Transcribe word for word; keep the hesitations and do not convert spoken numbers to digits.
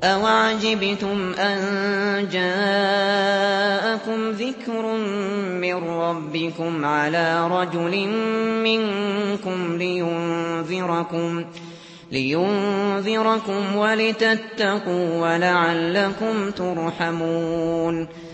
أَوَعَجِبْتُمْ أَن جَاءَكُمْ ذِكْرٌ مِّن رَّبِّكُمْ عَلَىٰ رَجُلٍ مِّنكُمْ لِيُنذِرَكُمْ لِيُنذِرَكُمْ وَلِتَتَّقُوا وَلَعَلَّكُمْ تُرْحَمُونَ